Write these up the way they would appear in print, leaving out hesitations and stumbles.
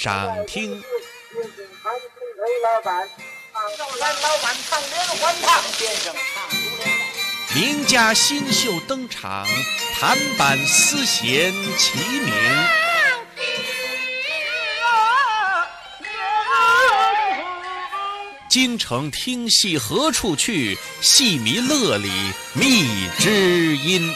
赏听。 老板，让咱老板唱连环唱，先生唱。 名家新秀登场，弹板丝弦齐鸣。京城听戏何处去？戏迷乐里觅知音。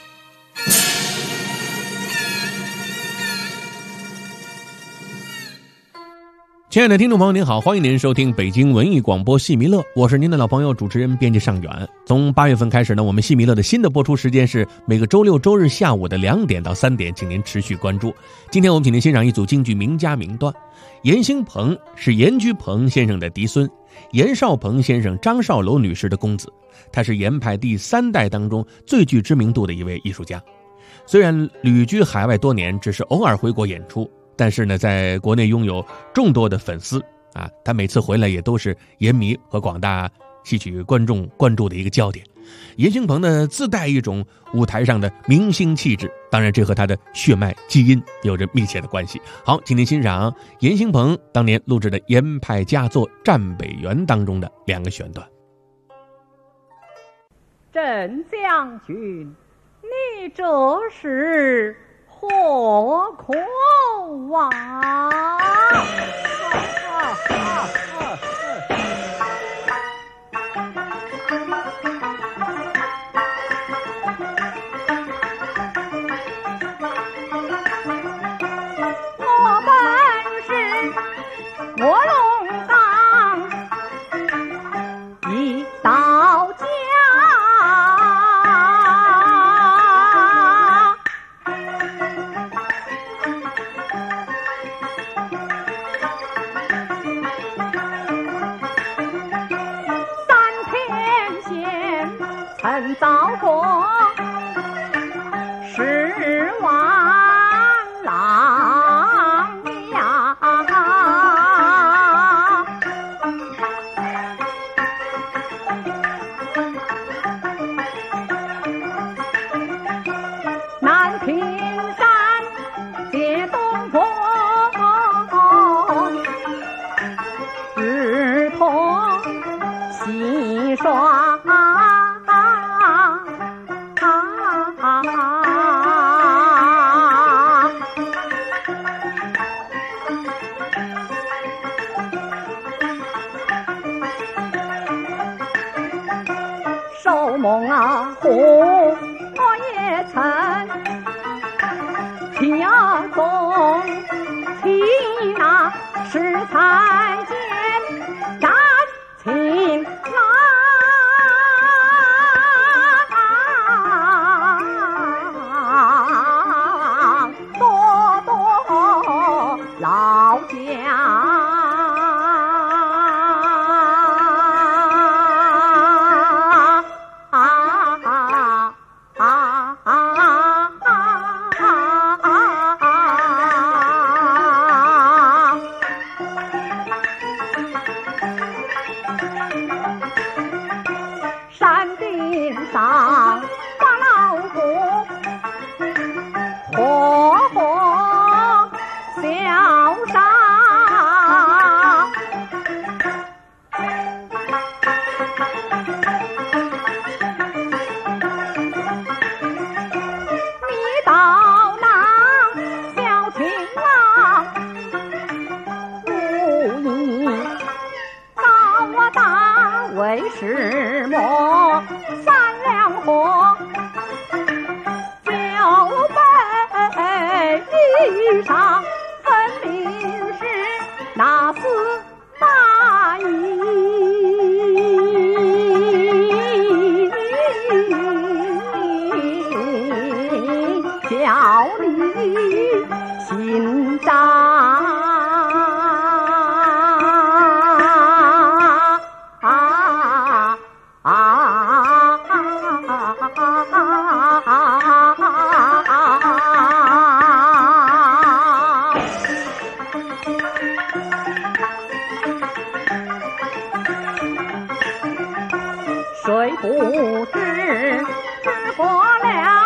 亲爱的听众朋友您好，欢迎您收听北京文艺广播戏迷乐，我是您的老朋友主持人编辑尚远。从8月份开始呢，我们戏迷乐的新的播出时间是每个周六周日下午的2点到3点，请您持续关注。今天我们请您欣赏一组京剧名家名段。严兴鹏是严居鹏先生的嫡孙，严少鹏先生张少楼女士的公子，他是严派第3代当中最具知名度的一位艺术家。虽然旅居海外多年，只是偶尔回国演出，但是呢，在国内拥有众多的粉丝啊，他每次回来也都是严迷和广大戏曲观众关注的一个焦点。严兴鹏呢，自带一种舞台上的明星气质，当然这和他的血脉基因有着密切的关系。好，请您欣赏严兴鹏当年录制的严派佳作《战北原》当中的2个选段。 郑将军，你这是何苦啊？我本是卧龙岗一道家，曾遭过10万郎呀，南屏山借东风，日同西刷。寿梦啊，我也曾跳动起那十才间战情郎，多多老将。山顶上把老虎活活笑杀，你到那小情郎无意把我打为什么3两货就被衣裳分明是那4大衣，叫你心脏谁不知只过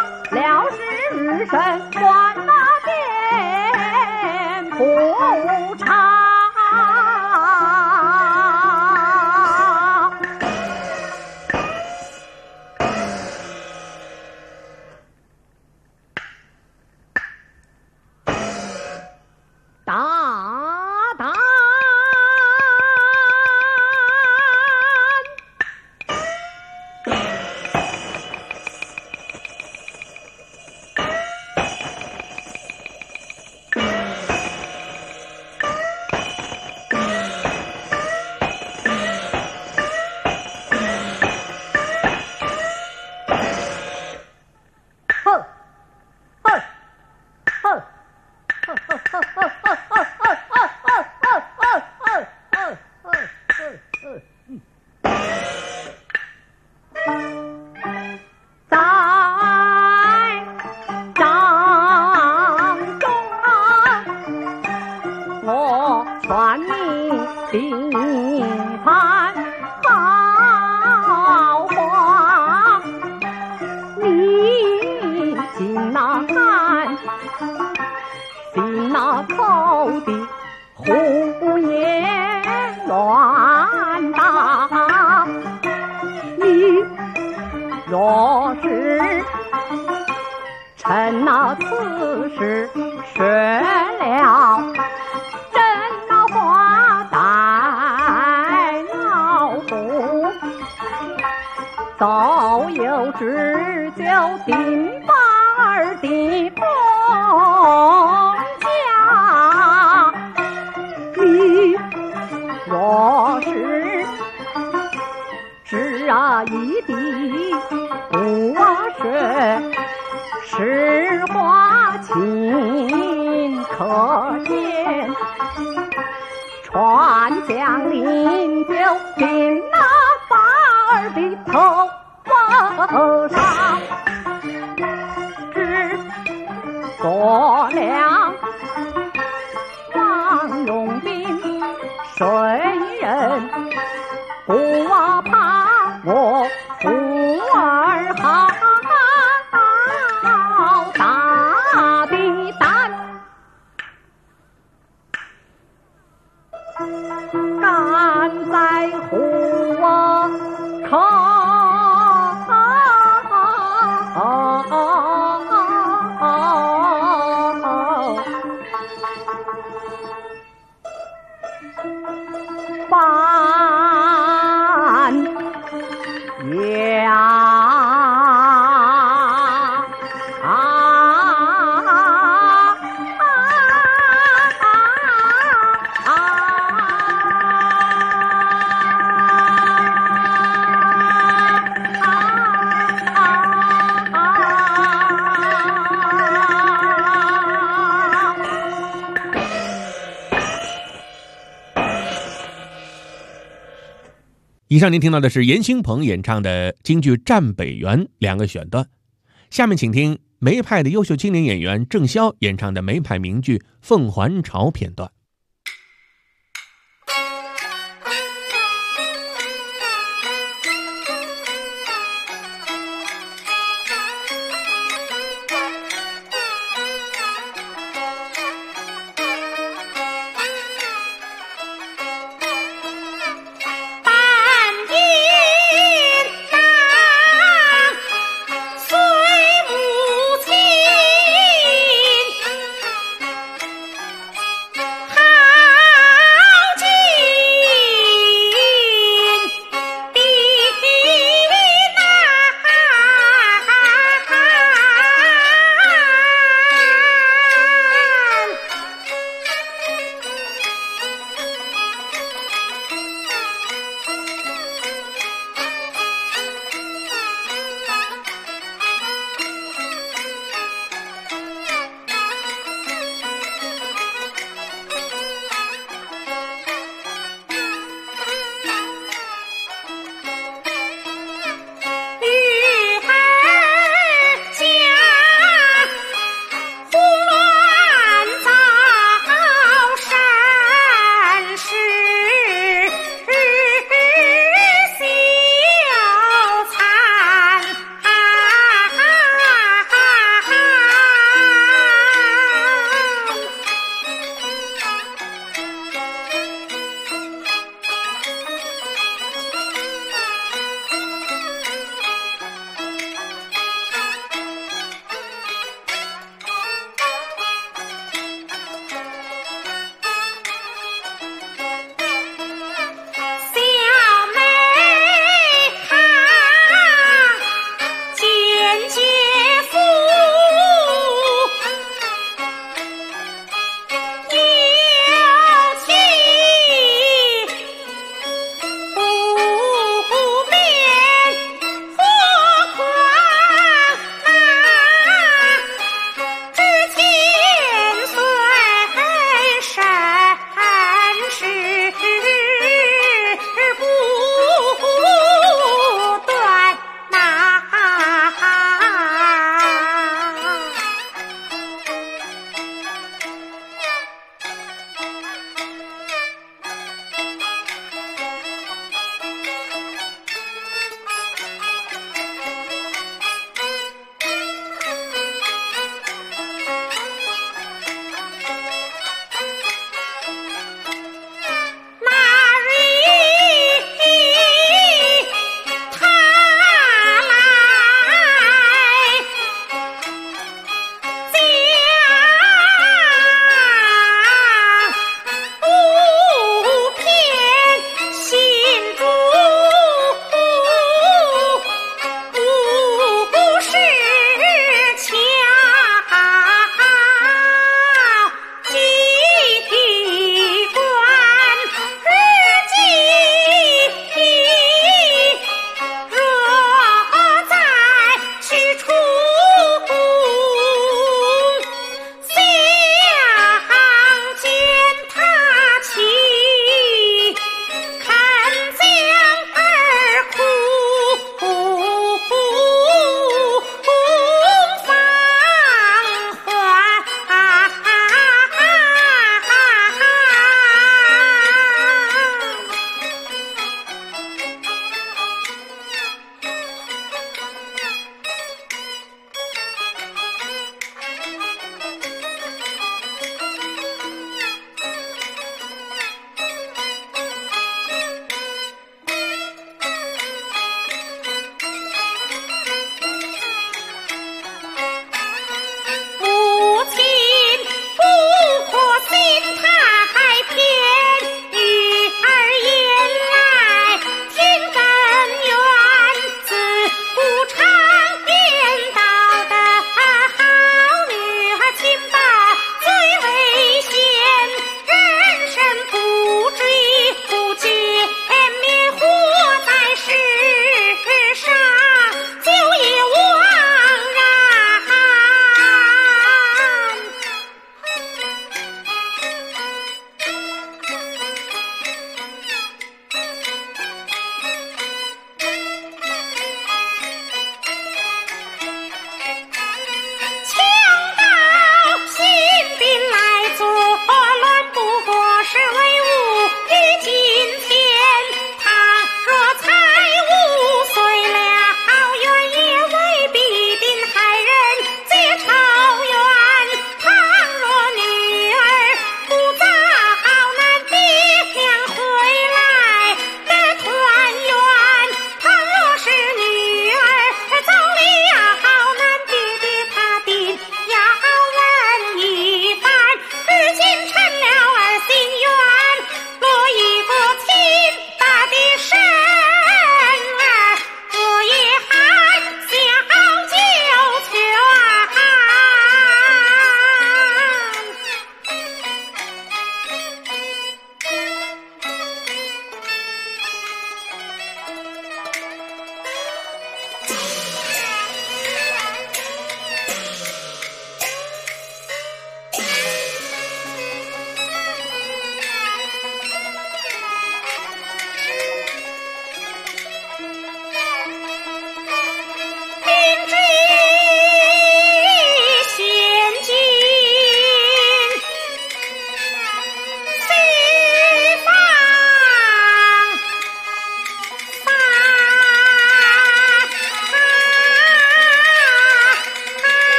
了时辰，关那店铺。 若是趁那此时失了真那花带老虎，早有只就定把儿的崩家。你若是知啊一滴不是实话情可见，传将领就定那把儿的头上，只做了王永斌谁人不怕我富儿好大的胆，敢在虎口以上您听到的是严兴鹏演唱的京剧《战北原》两个选段，下面请听梅派的优秀青年演员郑潇演唱的梅派名剧《凤还巢》片段。 还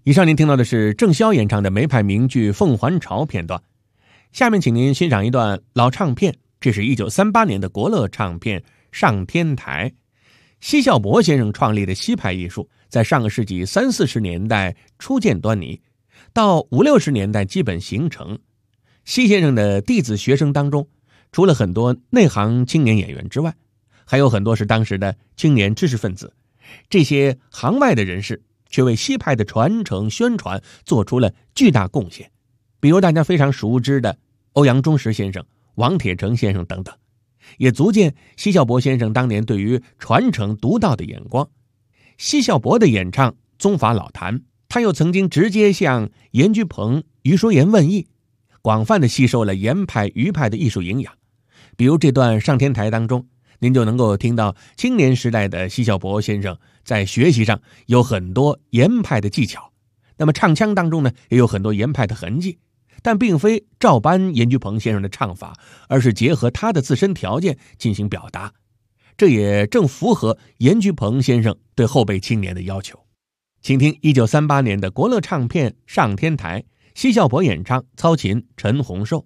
以上您听到的是郑潇演唱的梅派名剧《凤还巢》片段。下面请您欣赏一段老唱片，这是1938年的国乐唱片《上天台》。奚孝伯先生创立的西派艺术，在上个世纪30、40年代初见端倪，到50、60年代基本形成。奚先生的弟子学生当中，除了很多内行青年演员之外，还有很多是当时的青年知识分子。这些行外的人士却为西派的传承宣传做出了巨大贡献，比如大家非常熟知的欧阳中石先生、王铁成先生等等，也足见奚孝伯先生当年对于传承独到的眼光。奚孝伯的演唱宗法老坛，他又曾经直接向严居鹏、余叔岩问艺，广泛的吸收了严派、余派的艺术营养。比如这段上天台当中，您就能够听到青年时代的奚孝伯先生在学习上有很多严派的技巧，那么唱腔当中呢，也有很多严派的痕迹，但并非照搬严居鹏先生的唱法，而是结合他的自身条件进行表达。这也正符合严居鹏先生对后辈青年的要求。请听1938年的国乐唱片《上天台》，奚孝伯演唱，操琴陈洪寿。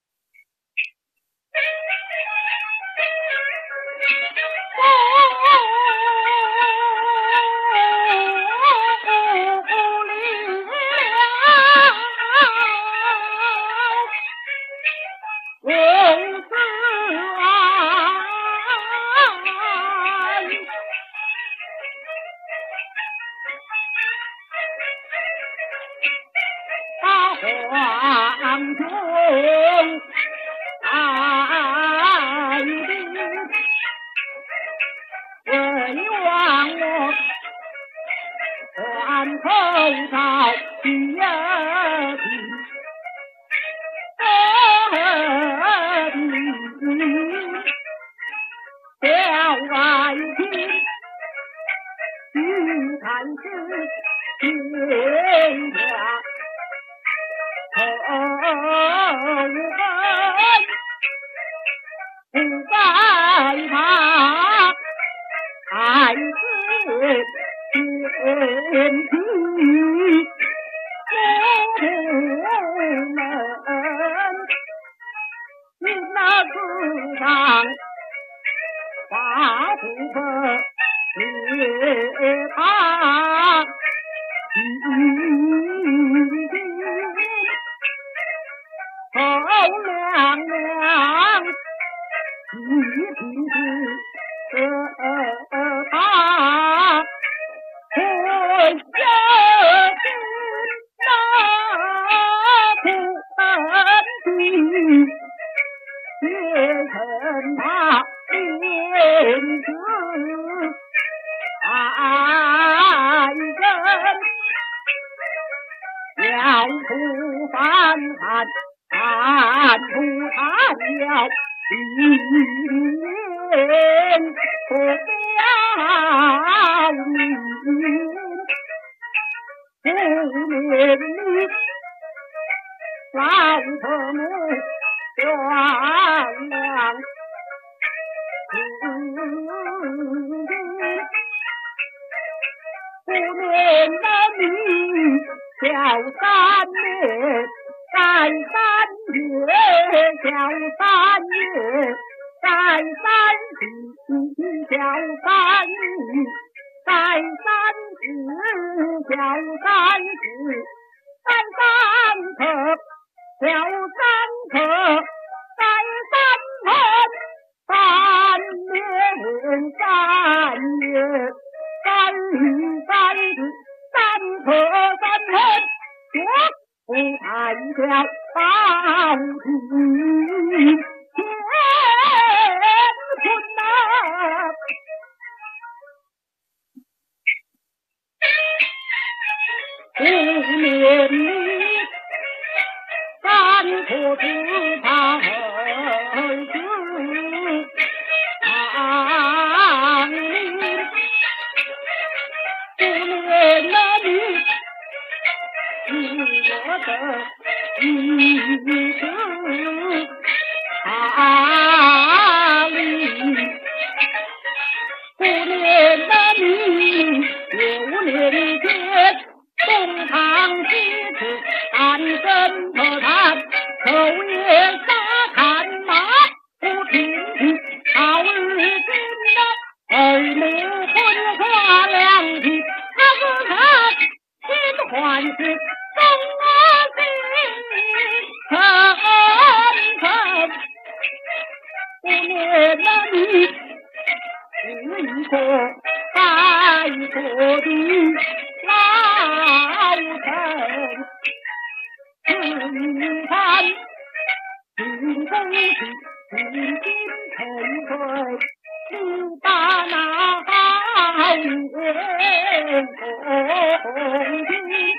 黄中爱的为望我换口罩第二题小爱情去看是天下不害怕，爱是天地父们，你那祖上发不可别怕。后娘娘一定是他会有心那不分地也趁他面子爱人要不翻看看不看了一年不了你不念你老婆母原谅不念了你小三年在3月，小3月，在3日，小3日，在3日，小3日，在3刻，小3刻，在3分，3年3月，3日3日，3刻3分，不代表报题天困呐，不念你三颗子他儿子长命，不念了你我的意思哪里不念了你6年前东海还是中我心沉沉，不念那你是一个白色的老臣，只看心中的心沉醉，你把那好眼红的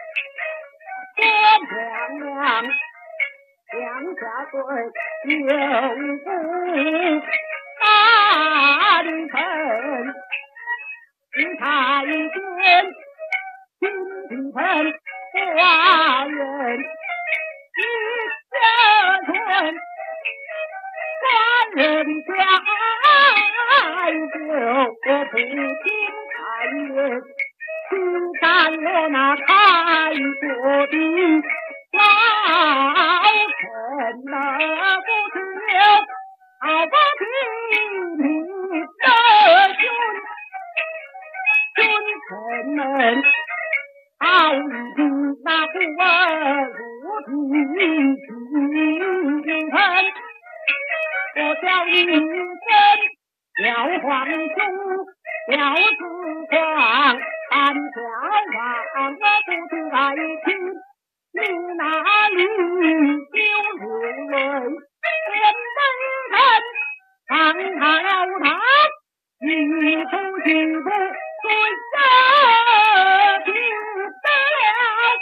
天亮亮向下坠，有不大的臣，只看见金盆花园一家村，官人家就不听谗言，去干了那开国的老臣呐，不知好不听你的君臣们，好比那不如君臣，我叫一声要皇兄，要自皇，但小王我不知爱听，你那里就如泪，连门人放他了他，一出去不对着听得了。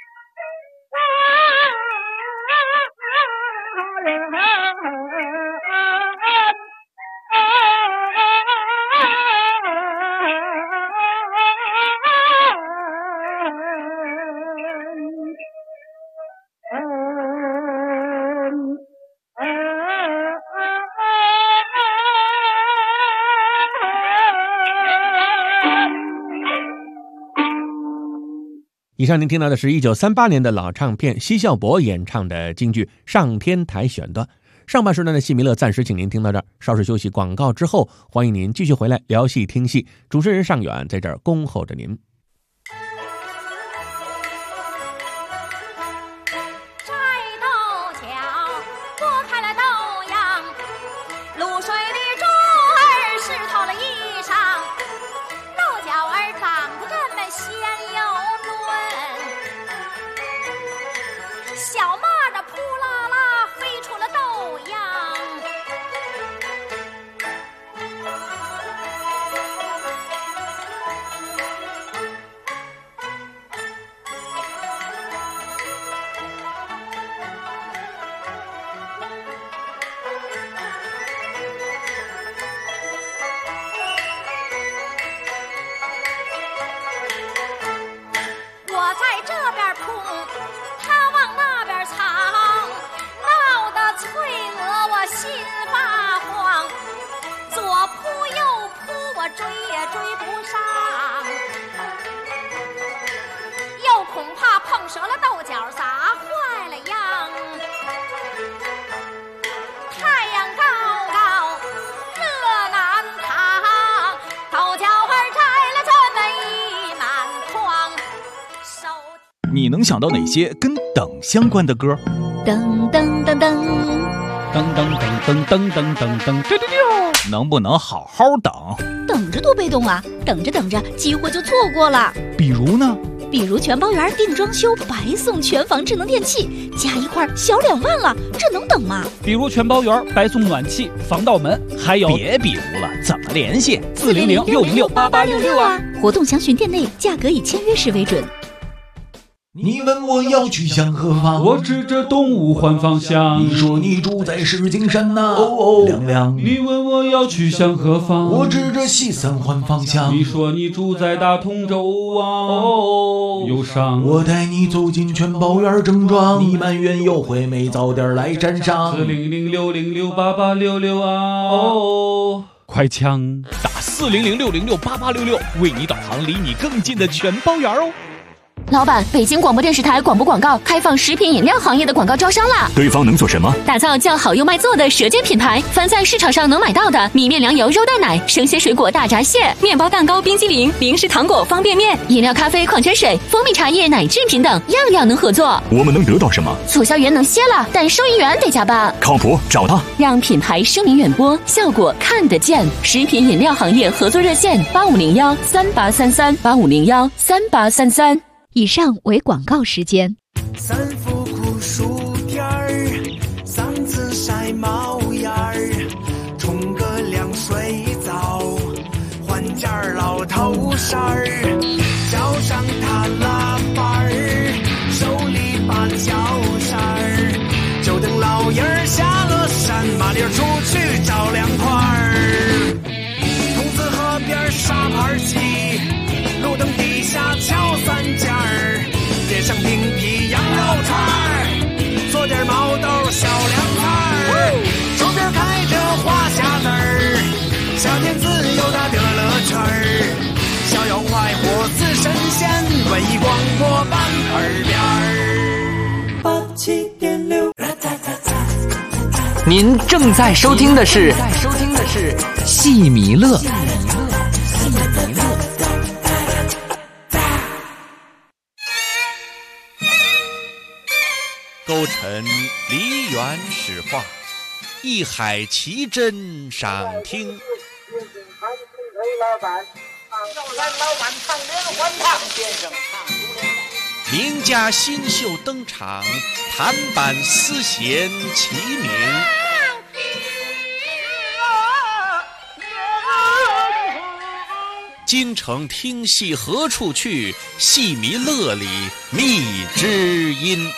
以上您听到的是1938年的老唱片奚孝伯演唱的京剧《上天台》选段。上半时段的戏迷乐暂时请您听到这儿，稍事休息广告之后，欢迎您继续回来聊戏听戏。主持人尚远在这儿恭候着您。 摘豆角，剥开了豆芽，露水的珠儿湿透了衣裳，豆角儿长得这么鲜又嫩，小蚂蚱扑啦啦飞出了豆秧。我在这边扑，他往那边藏，闹得翠娥我心发慌，左扑右扑，我追也追不上，又恐怕碰折了豆角，砸坏了秧。太阳高高，热难扛，豆角儿摘了这么一满筐。 你能想到哪些跟等相关的歌？ 噔噔噔噔， 噔噔噔噔噔噔噔噔，丢丢丢！能不能好好等？ 等着多被动啊！等着等着，机会就错过了。 比如呢？ 比如全包园定装修，白送全房智能电器，加一块小2万了，这能等吗？ 比如全包园白送暖气、防盗门，还有别比如了，怎么联系 ？400-606-8866啊！活动详询店内，价格以签约时为准。 你问我要去向何方， 我指着东吴换方向。 你说你住在石景山呐，亮亮。 你问我要去向何方， 我指着西三环方向。 你说你住在大同州啊，忧伤。 我带你走进全包园正装，你埋怨优惠没早点来沾上。 400-606-8866啊，快枪打400-606-8866，为你导航离你更近的全包园哦。 老板，北京广播电视台广播广告开放食品饮料行业的广告招商啦！ 对方能做什么？ 打造叫好又卖座的舌尖品牌，凡在市场上能买到的米面粮油肉蛋奶、生鲜水果大闸蟹、面包蛋糕、冰激凌、零食糖果、方便面、饮料、咖啡、矿泉水、蜂蜜茶叶、奶制品等，样样能合作。 我们能得到什么？ 促销员能歇了，但收银员得加班。 靠谱，找他， 让品牌声名远播，效果看得见。食品饮料行业合作热线：8501-3833，8501-3833。 以上为广告时间。 三伏酷暑天儿，嗓子晒冒烟儿，冲个凉水澡，换件老头衫儿，脚上踏拉板儿，手里把脚扇儿，就等老爷儿下了山，麻溜出去找凉快儿。筒子河边沙盘棋，路灯底下敲三件儿，点上冰皮羊肉串儿，做点毛豆小凉菜儿，手边开着花匣子儿，夏天自由的乐乐圈儿，逍遥快活似神仙，文艺广播伴耳边儿。87.6， 您正在收听的是戏迷乐。 勾陈梨园史话，一海奇珍赏听。名家新秀登场，弹板丝弦齐鸣。京城听戏何处去？戏迷乐里觅知音。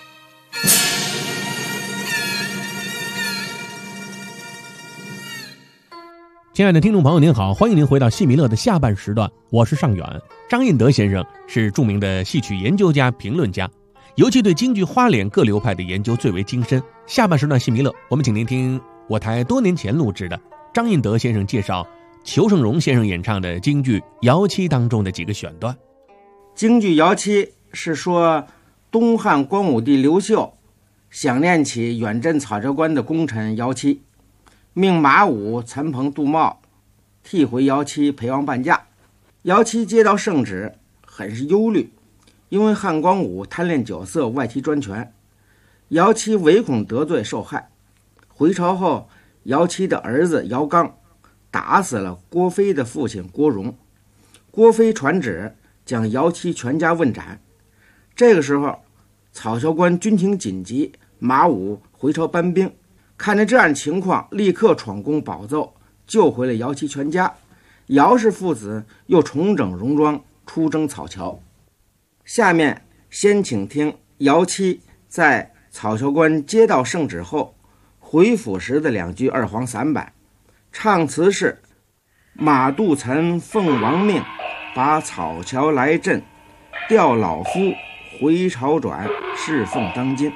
亲爱的听众朋友您好，欢迎您回到戏迷乐的下半时段，我是尚远。张印德先生是著名的戏曲研究家、评论家，尤其对京剧花脸各流派的研究最为精深。下半时段戏迷乐，我们请您听我台多年前录制的张印德先生介绍裘盛戎先生演唱的京剧《姚七》当中的几个选段。 京剧《姚七》是说东汉光武帝刘秀想念起远镇草桥关的功臣姚七，命马武、岑彭、杜茂替回姚七陪王伴驾。姚七接到圣旨，很是忧虑，因为汉光武贪恋酒色，外戚专权，姚七唯恐得罪受害。回朝后，姚七的儿子姚刚打死了郭飞的父亲郭荣，郭飞传旨将姚七全家问斩。这个时候草桥关军情紧急，马武回朝搬兵，看着这样情况，立刻闯宫保奏，救回了姚七全家。姚氏父子又重整戎装，出征草桥。下面先请听姚七在草桥关接到圣旨后回府时的两句二黄散板，唱词是：马杜岑奉王命，把草桥来镇，调老夫回朝转，侍奉当今。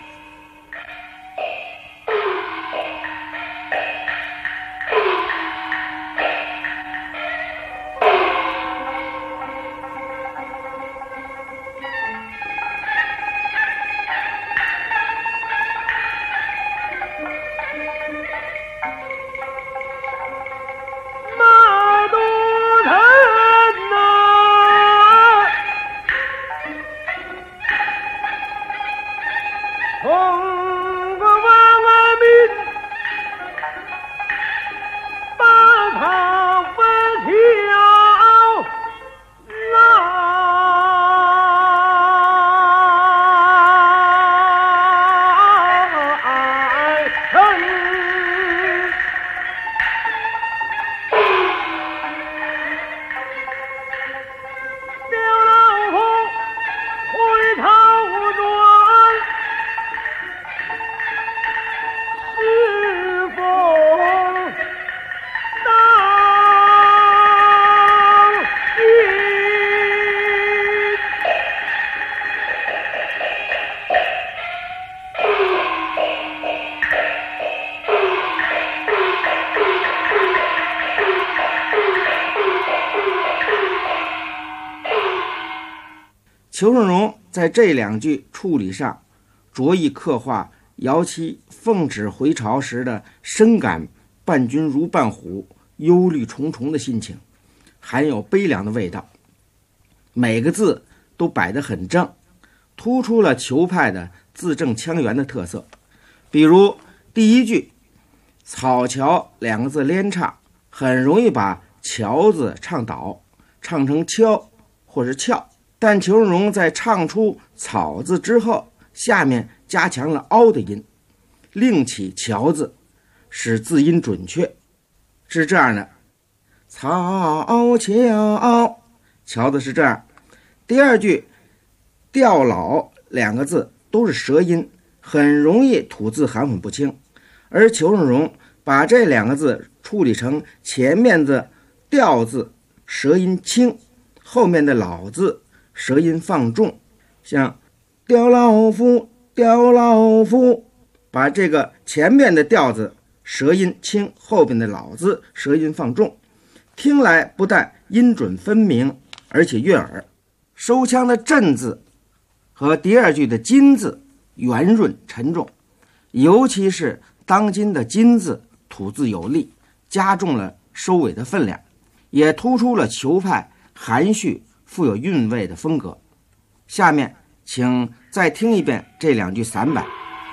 裘盛戎在这两句处理上着意刻画姚七奉旨回朝时的深感伴君如伴虎、忧虑重重的心情，含有悲凉的味道。每个字都摆得很正，突出了裘派的字正腔圆的特色。比如第一句草桥两个字连唱，很容易把桥字唱倒，唱成敲或是翘，但裘盛戎在唱出草字之后，下面加强了凹的音，另起桥字，使字音准确。是这样的，草桥，桥字是这样。第二句调老两个字都是舌音，很容易吐字含混不清，而裘盛戎把这两个字处理成前面的调字舌音轻，后面的老字舌音放重，像刁老夫，刁老夫，把这个前面的调字舌音轻，后面的老字舌音放重，听来不但音准分明，而且悦耳。收腔的震字和第二句的金字圆润沉重，尤其是当今的金字吐字有力，加重了收尾的分量，也突出了裘派含蓄富有韵味的风格。下面请再听一遍这两句散板。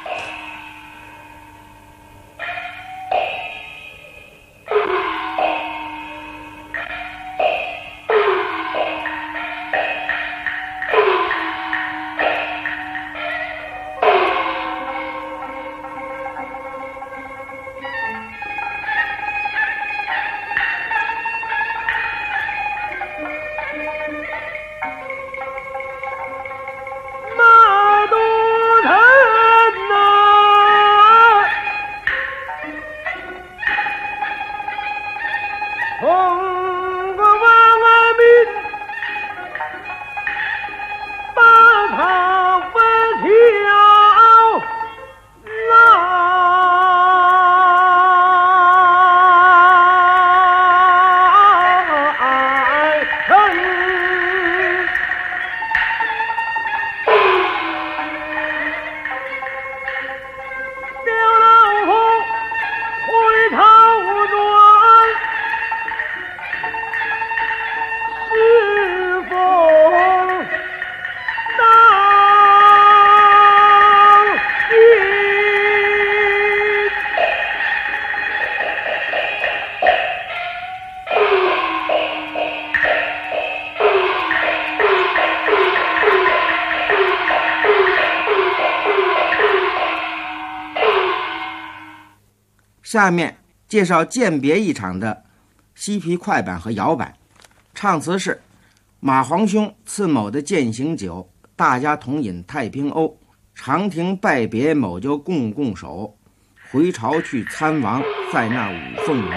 下面介绍饯别一场的西皮快板和摇板。唱词是：马皇兄赐某的饯行酒，大家同饮太平瓯。长亭拜别某就共守，回朝去参王在那五凤楼。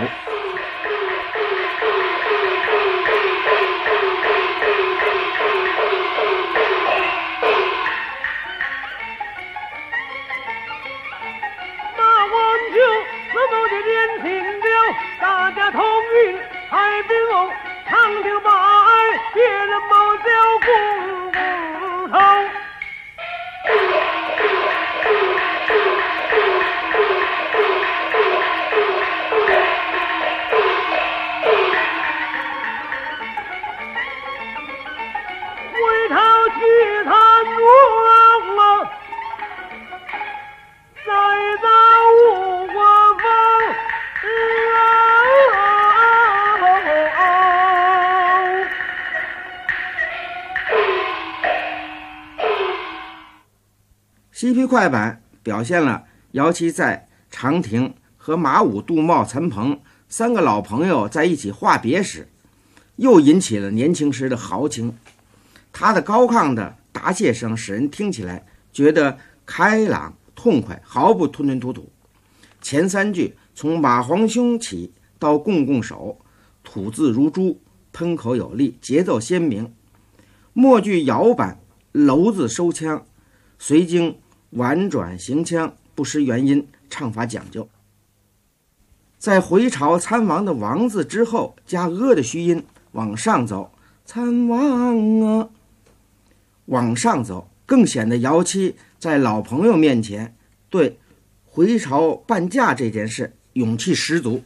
大家同饮太平瓯，长亭把儿别人某叫共头。回头去参王啊，在那五国峰。 西皮快板表现了姚七在长亭和马武、杜茂、岑彭三个老朋友在一起话别时，又引起了年轻时的豪情。他的高亢的答谢声使人听起来觉得开朗痛快，毫不吞吞吐吐。前三句从马皇兄起到共守，吐字如珠，喷口有力，节奏鲜明。末句摇板楼字收腔，随经婉转行腔，不失原音，唱法讲究。在回朝参王的王字之后加的虚音往上走，参王啊， 往上走，更显得姚七在老朋友面前对回朝伴嫁这件事勇气十足，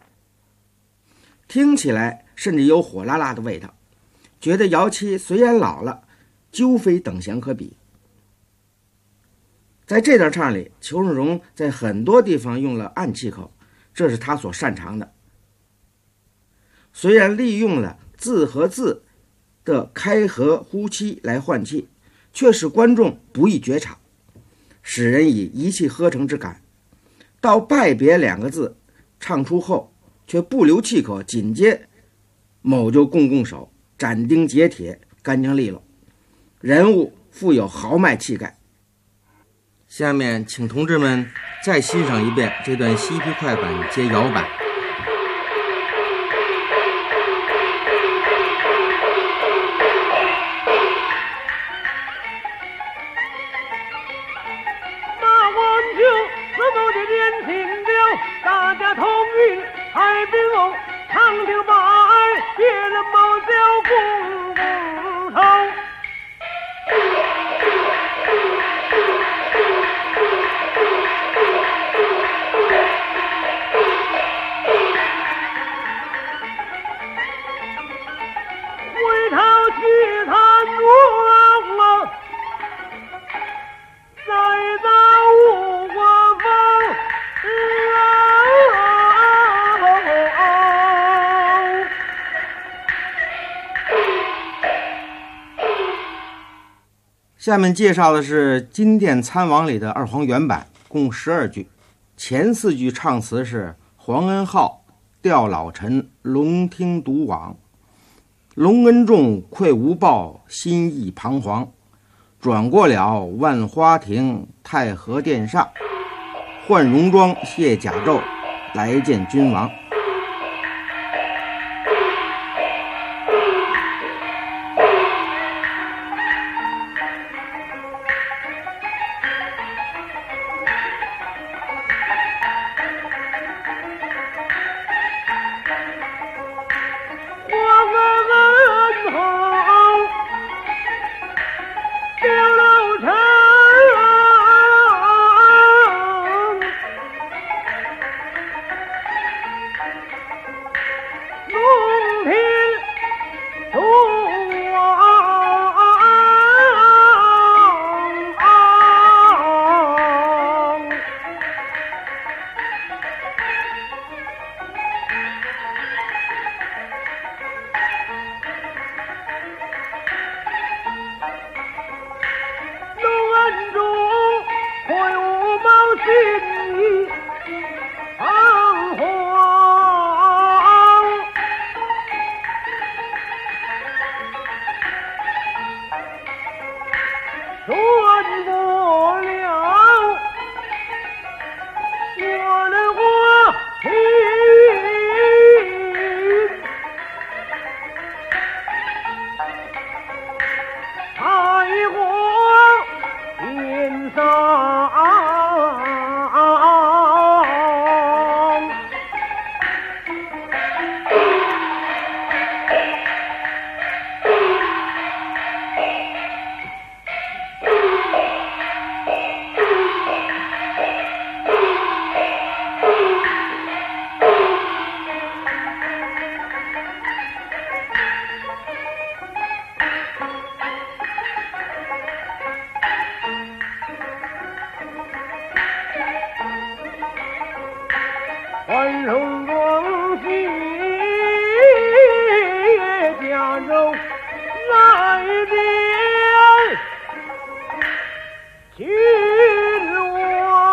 听起来甚至有火辣辣的味道，觉得姚七虽然老了，究非等闲可比。在这段唱里，裘盛戎在很多地方用了暗气口，这是他所擅长的。虽然利用了字和字的开合呼气来换气，却使观众不易觉察，使人以一气呵成之感。到拜别两个字唱出后，却不留气口，紧接某就拱手，斩钉截铁，干净利落，人物富有豪迈气概。下面请同志们再欣赏一遍这段西皮快板接摇板。 马文秋四奏的年轻调，大家同意太平翁，长亭把儿别人毛叫公头。回头去看我，再造五国风。 下面介绍的是金殿参王里的二黄原版，共12句。前4句唱词是黄恩浩吊老臣，龙听独往，隆恩重，愧无报，心意彷徨。转过了万花亭，太和殿上，换戎装，卸甲胄，来见君王。换戎装卸甲胄，来见君王。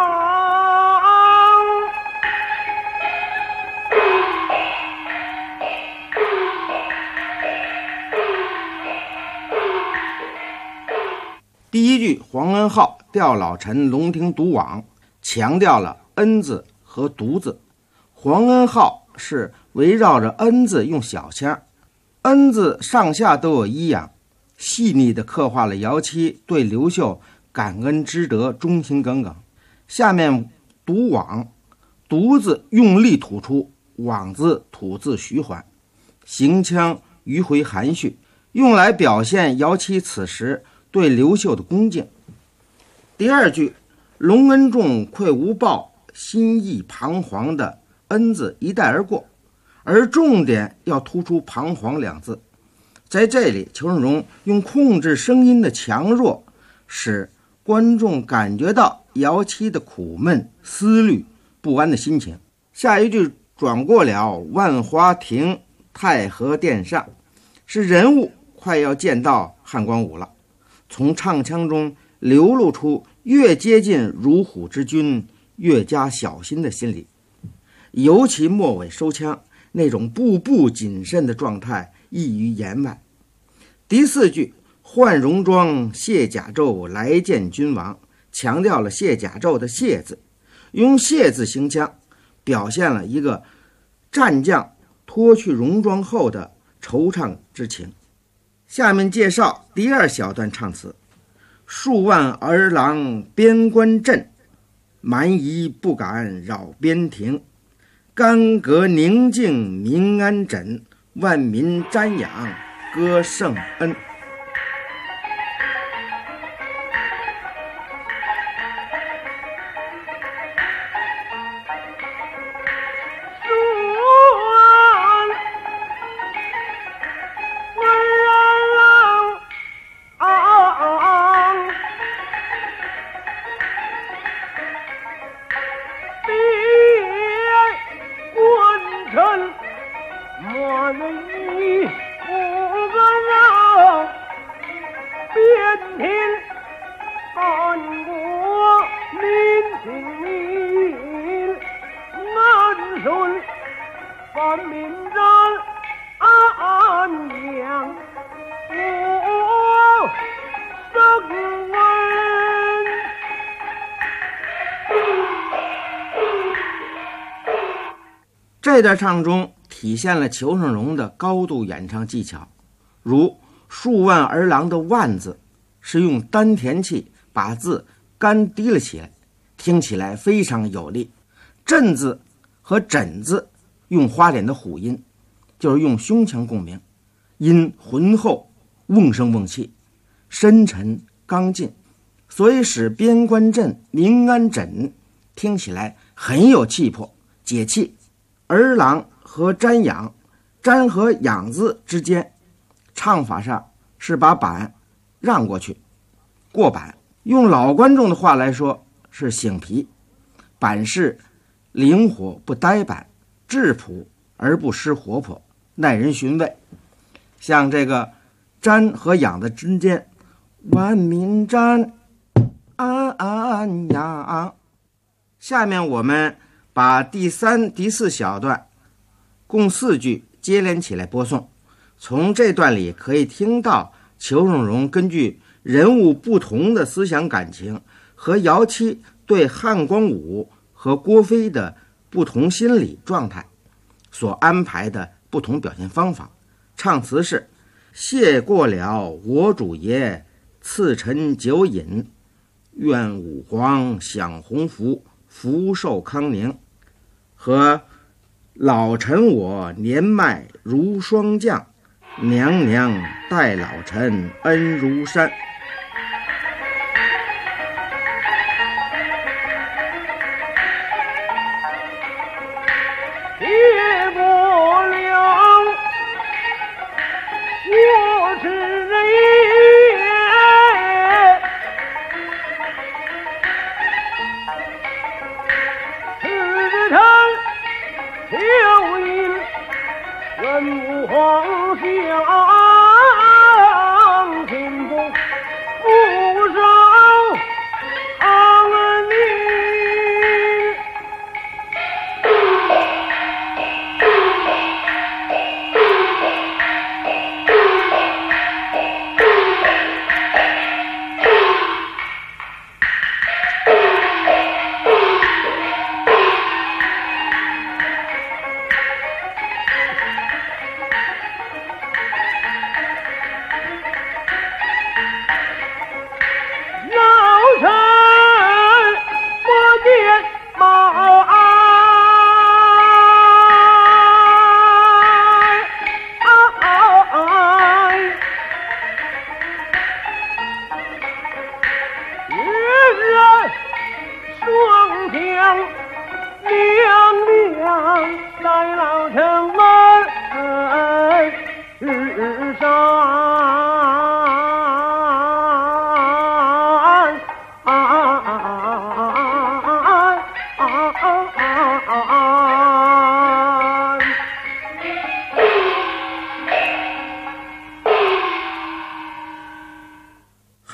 第一句黄恩浩吊老臣，龙听独往，强调了恩字和独字。黄恩浩是围绕着恩字用小腔，恩字上下都有抑扬，细腻地刻画了姚七对刘秀感恩之德，忠心耿耿。下面独往，独字用力吐出，往字吐字徐缓，行腔迂回含蓄， 用来表现姚七此时对刘秀的恭敬。第二句隆恩重愧无报，心意彷徨的恩字一带而过，而重点要突出彷徨两字。在这里裘盛戎用控制声音的强弱，使观众感觉到姚七的苦闷、思虑、不安的心情。下一句转过了万花亭太和殿上，是人物快要见到汉光武了。从唱腔中流露出越接近如虎之君越加小心的心理，尤其末尾收枪那种步步谨慎的状态溢于言外。第四句换戎装谢甲胄来见君王，强调了谢甲胄的谢字，用谢字行腔，表现了一个战将脱去戎装后的惆怅之情。下面介绍第二小段唱词：数万儿郎边关镇，蛮夷不敢扰边庭，干戈宁静民安枕，万民瞻仰歌圣恩。这段唱中体现了裘盛戎的高度演唱技巧，如数万儿郎的万字是用丹田气把字干低了起来，听起来非常有力。震字和枕字用花脸的虎音，就是用胸腔共鸣，音浑厚，瓮声瓮气，深沉刚劲，所以使边关镇民安枕听起来很有气魄，解气。儿郎和瞻仰，瞻和仰字之间唱法上是把板让过去，过板，用老观众的话来说是醒皮。板是灵活不呆板，质朴而不失活泼，耐人寻味。像这个瞻和仰的之间，万民瞻安仰。下面我们把第三、第四小段共4句接连起来播送。从这段里可以听到裘盛戎根据人物不同的思想感情和姚七对汉光武和郭飞的不同心理状态所安排的不同表现方法。唱词是：谢过了我主爷，赐臣酒饮，愿武皇享鸿福，福寿康宁。和老臣我年迈如霜降，娘娘待老臣恩如山。 谢过了我之爷，此臣酒饮，愿武皇享幸福，福寿康宁。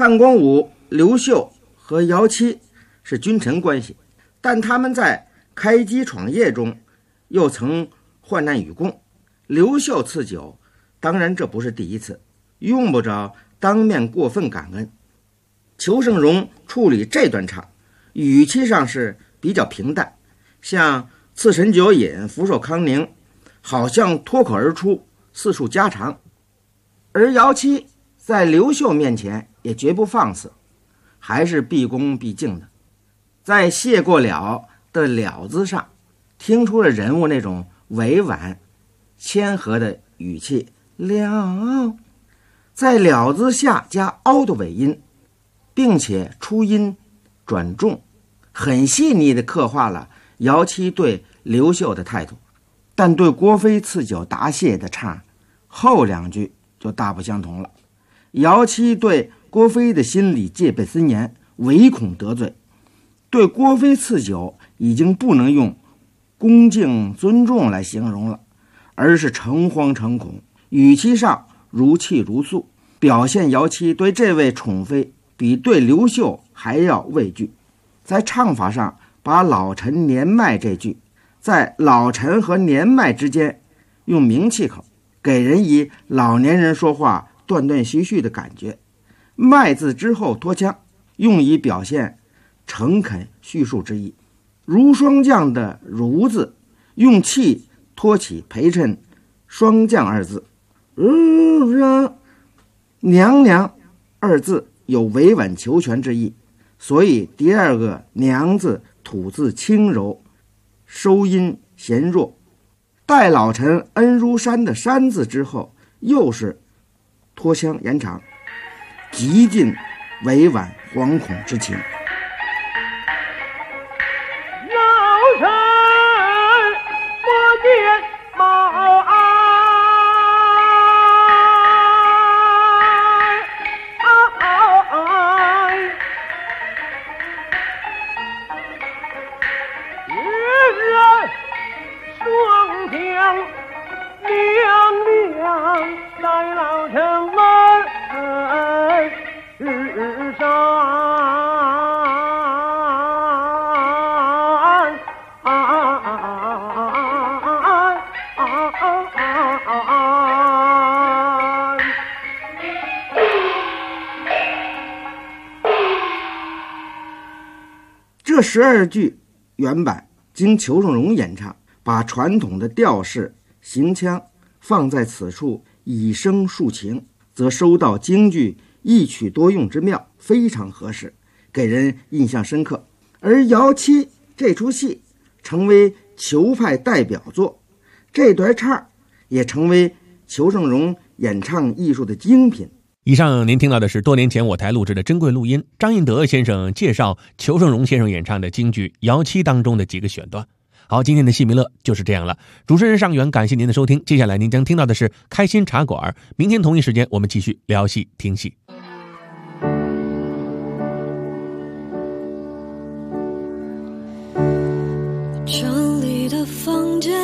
汉光武、刘秀和姚期是君臣关系，但他们在开基创业中又曾患难与共。刘秀赐酒，当然这不是第一次，用不着当面过分感恩。裘盛戎处理这段唱，语气上是比较平淡，像赐神酒饮，福寿康宁，好像脱口而出，四处家常。而姚期在刘秀面前也绝不放肆，还是毕恭毕敬的，在谢过了的了字上听出了人物那种委婉谦和的语气。了，在了字下加凹的尾音，并且出音转重，很细腻地刻画了姚期对刘秀的态度。但对郭飞赐酒答谢的唱后两句就大不相同了。姚期对郭飞的心理戒备森严，唯恐得罪，对郭飞赐酒已经不能用恭敬尊重来形容了，而是诚惶诚恐，语气上如泣如诉，表现姚期对这位宠妃比对刘秀还要畏惧。在唱法上，把老臣年迈这句在老臣和年迈之间用鸣气口，给人以老年人说话断断续续的感觉。迈字之后拖腔，用以表现诚恳叙述之意。如霜降的如字，用气托起陪衬霜降二字。娘娘二字有委婉求全之意，所以第二个娘字吐字轻柔，收音弦弱。待老臣恩如山的山字之后，又是拖腔延长，极尽委婉惶恐之情。 老臣莫见冒哀，双枪娘娘在老臣问世上。 这12句原版经裘盛戎演唱，把传统的调式行腔放在此处以声抒情，则收到京剧一曲多用之妙，非常合适，给人印象深刻。而姚期这出戏成为裘派代表作，这段唱也成为裘盛戎演唱艺术的精品。 以上您听到的是多年前我台录制的珍贵录音，张印德先生介绍裘盛戎先生演唱的京剧《姚期》当中的几个选段。好，今天的戏迷乐就是这样了。主持人尚远，感谢您的收听。接下来您将听到的是开心茶馆，明天同一时间我们继续聊戏听戏。 城里的房间，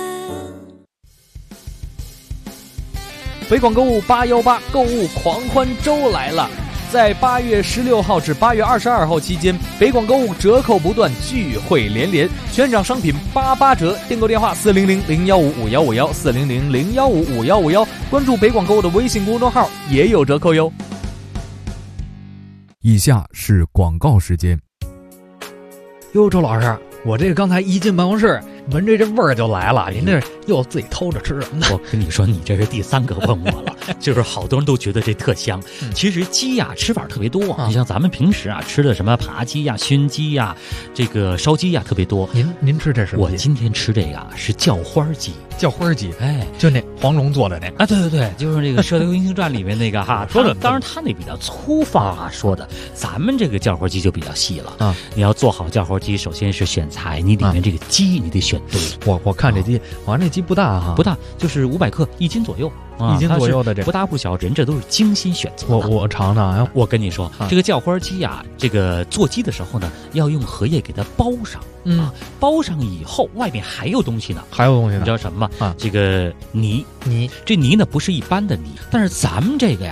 北广购物818购物狂欢周来了！在8月16号至8月22号期间，北广购物折扣不断，聚会连连，全场商品88折。订购电话400-015-5151 400-015-5151，关注北广购物的微信公众号也有折扣哟。 以下是广告时间。 哟，周老师，我这个刚才一进办公室，闻这味儿就来了，您这又自己偷着吃什么呢？ 我跟你说，你这是第3个问我了，就是好多人都觉得这特香。其实鸡呀吃法特别多，你像咱们平时啊吃的什么扒鸡呀、熏鸡呀、这个烧鸡呀特别多。 您吃这什么鸡？ 我今天吃这个是叫花鸡。 叫花鸡， 哎， 就那黄龙做的那啊，对对对，就是那个《射雕英雄传》里面那个哈。说的，当然他那比较粗放啊，说的，咱们这个叫花鸡就比较细了啊。你要做好叫花鸡，首先是选材，你里面这个鸡你得选对。 我看这鸡，我这鸡不大哈， 不大，就是500克，1斤左右。 1斤左右的，这不大不小，人这都是精心选择的。 我尝尝啊！ 我跟你说，这个叫花鸡呀，这个做鸡的时候呢，要用荷叶给它包上。包上以后，外面还有东西呢。 还有东西呢？ 你知道什么吗？这个泥，这泥呢不是一般的泥，但是咱们这个呀，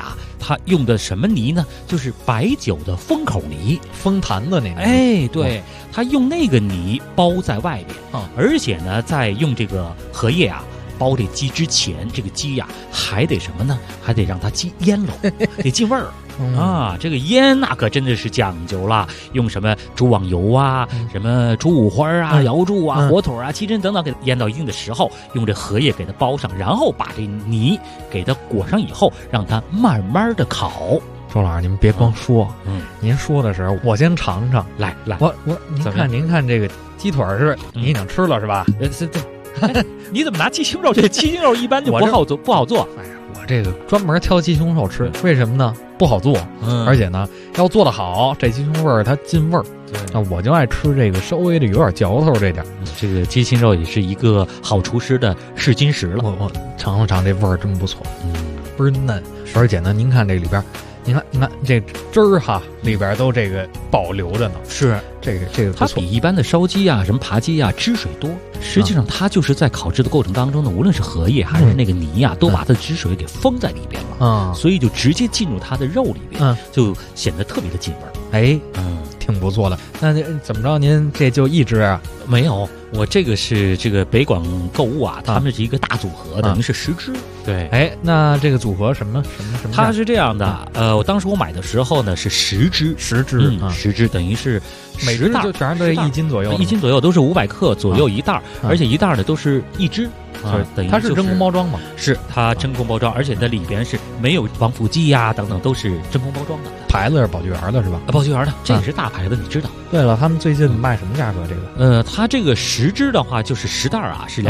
它用的什么泥呢？就是白酒的封口泥， 封坛的那个。 哎，对，它用那个泥包在外边，而且呢，在用这个荷叶啊包这鸡之前，这个鸡呀还得什么呢？还得让它鸡腌了，得进味儿。啊，这个腌那可真的是讲究了，用什么猪网油啊，什么猪五花啊、瑶柱啊、火腿啊、鸡胗等等，给它腌到一定的时候，用这荷叶给它包上，然后把这泥给它裹上以后，让它慢慢的烤。 周老师，您别光说，您说的时候我先尝尝。 来， 您看这个鸡腿是你已经吃了是吧？ 你怎么拿鸡胸肉？这鸡胸肉一般就不好做。 哎呀，我这个专门挑鸡胸肉吃，为什么呢？不好做，而且呢，要做得好，这鸡胸味儿它进味儿。那我就爱吃这个稍微的有点嚼头这点。 这个鸡胸肉也是一个好厨师的试金石了。 我尝了尝，这味儿真不错，倍儿嫩。而且呢，您看这里边，您看这汁儿哈，里边都这个保留着呢。 是这个不错， 它比一般的烧鸡啊、什么扒鸡啊汁水多。实际上，它就是在烤制的过程当中呢，无论是荷叶还是那个泥呀，都把它的汁水给封在里边了。所以就直接进入它的肉里边，就显得特别的进味儿。挺不错的。那怎么着？您这就一只啊？ 没有，我这个是这个北广购物啊，他们是一个大组合，等于是10只。 对，那这个组合什么？ 它是这样的，我当时我买的时候呢是10只，10只，等于是每只就全是1斤左右 ，1斤左右都是500克左右一袋，而且一袋呢都是1只。等于它是真空包装吗？ 是它真空包装，而且它里边是没有防腐剂呀等等，都是真空包装的。 牌子是宝聚园的是吧？ 宝聚园的，这也是大牌子，你知道。 对了，他们最近卖什么价格？这个它这个10只的话，就是10袋啊，是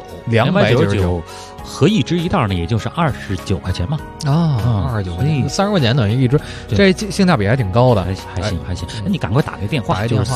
299，合一只一袋呢，也就是29块钱嘛。 29，30块钱等于一只，这性价比还挺高的， 还行。那你赶快打个电话，就是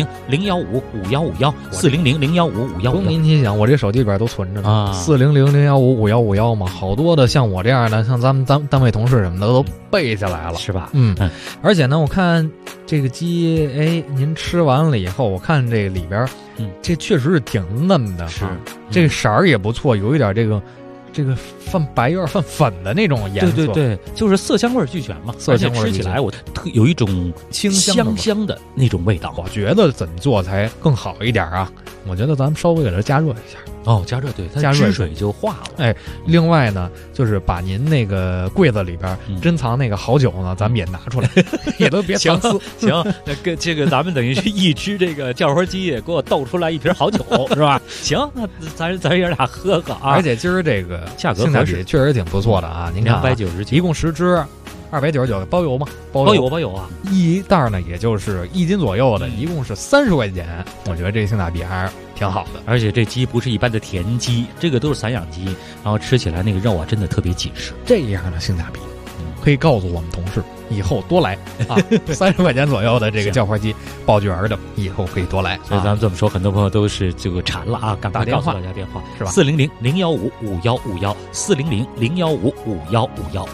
400-015-5151，400-015-5151。 不用您提醒，我这手机里边都存着呢。400-015-5151嘛，好多的像我这样的，像咱们单位同事什么的都背下来了， 是吧？ 而且呢，我看这个鸡，您吃完了以后，我看这个里边，这确实是挺嫩的， 是这个色儿也不错，有一点这个泛白有点泛粉的那种颜色， 对，就是色香味俱全嘛。 色香味吃起来我有一种清香的那种味道。 我觉得怎么做才更好一点啊？我觉得咱们稍微给它加热一下。 加热，对，它加热汁水就化了。 另外呢，就是把您那个柜子里边珍藏那个好酒呢，咱们也拿出来，也都别藏私。 行，那跟这个咱们等于是一只这个叫花鸡，也给我斗出来一瓶好酒，是吧？行，那咱爷俩喝啊！ 而且今儿这个价格性价比确实挺不错的啊！您看 ，299， 一共10只。299包邮吗？ 包邮啊！ 一袋呢，也就是1斤左右的，一共是30块钱。我觉得这性价比还是挺好的。 而且这鸡不是一般的田鸡，这个都是散养鸡，然后吃起来那个肉啊，真的特别紧实。 这样的性价比，可以告诉我们同事以后多来啊！30块钱左右的这个叫花鸡，宝聚园的，以后可以多来。 所以咱们这么说，很多朋友都是这个馋了啊！赶快告诉大家电话是吧 ？400-015-5151，400-015-5151。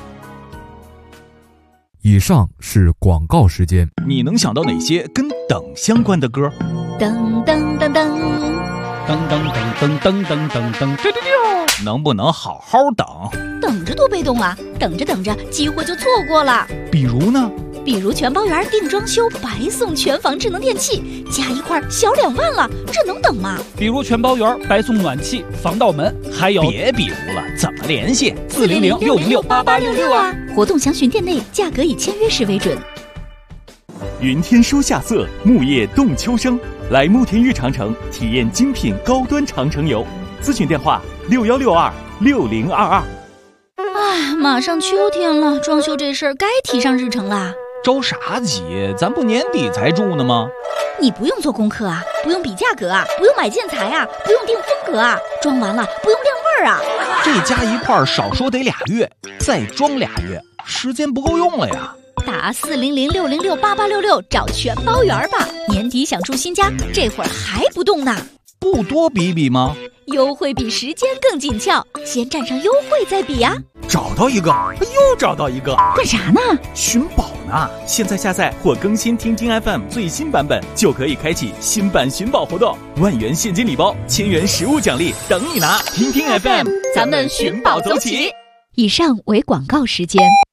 以上是广告时间。 你能想到哪些跟等相关的歌？ 噔噔噔噔噔噔噔噔噔噔噔， 能不能好好等？ 等着多被动啊！等着等着，机会就错过了。 比如呢？ 比如全包园定装修白送全房智能电器，加一块小2万了，这能等吗？ 比如全包园白送暖气、防盗门，还有别比如了，怎么联系 ？400-606-8866啊！活动详询店内，价格以签约时为准。 云天书夏色，木叶动秋声，来慕田峪长城体验精品高端长城游。咨询电话61626022。 马上秋天了，装修这事儿该提上日程啦。 着啥急？咱不年底才住呢吗？ 你不用做功课啊，不用比价格啊，不用买建材啊，不用定风格啊，装完了不用晾味儿啊。 这加一块少说得2月，再装2月，时间不够用了呀。 打400-606-8866找全包园吧。年底想住新家，这会儿还不动呢？ 不多比比吗？ 优惠比时间更紧俏，先占上优惠再比啊！ 找到一个，又找到一个， 干啥呢？ 寻宝呢！现在下载或更新听听 FM 最新版本，就可以开启新版寻宝活动，1万元现金礼包，1000元实物奖励等你拿！听听 FM， 咱们寻宝走起。以上为广告时间。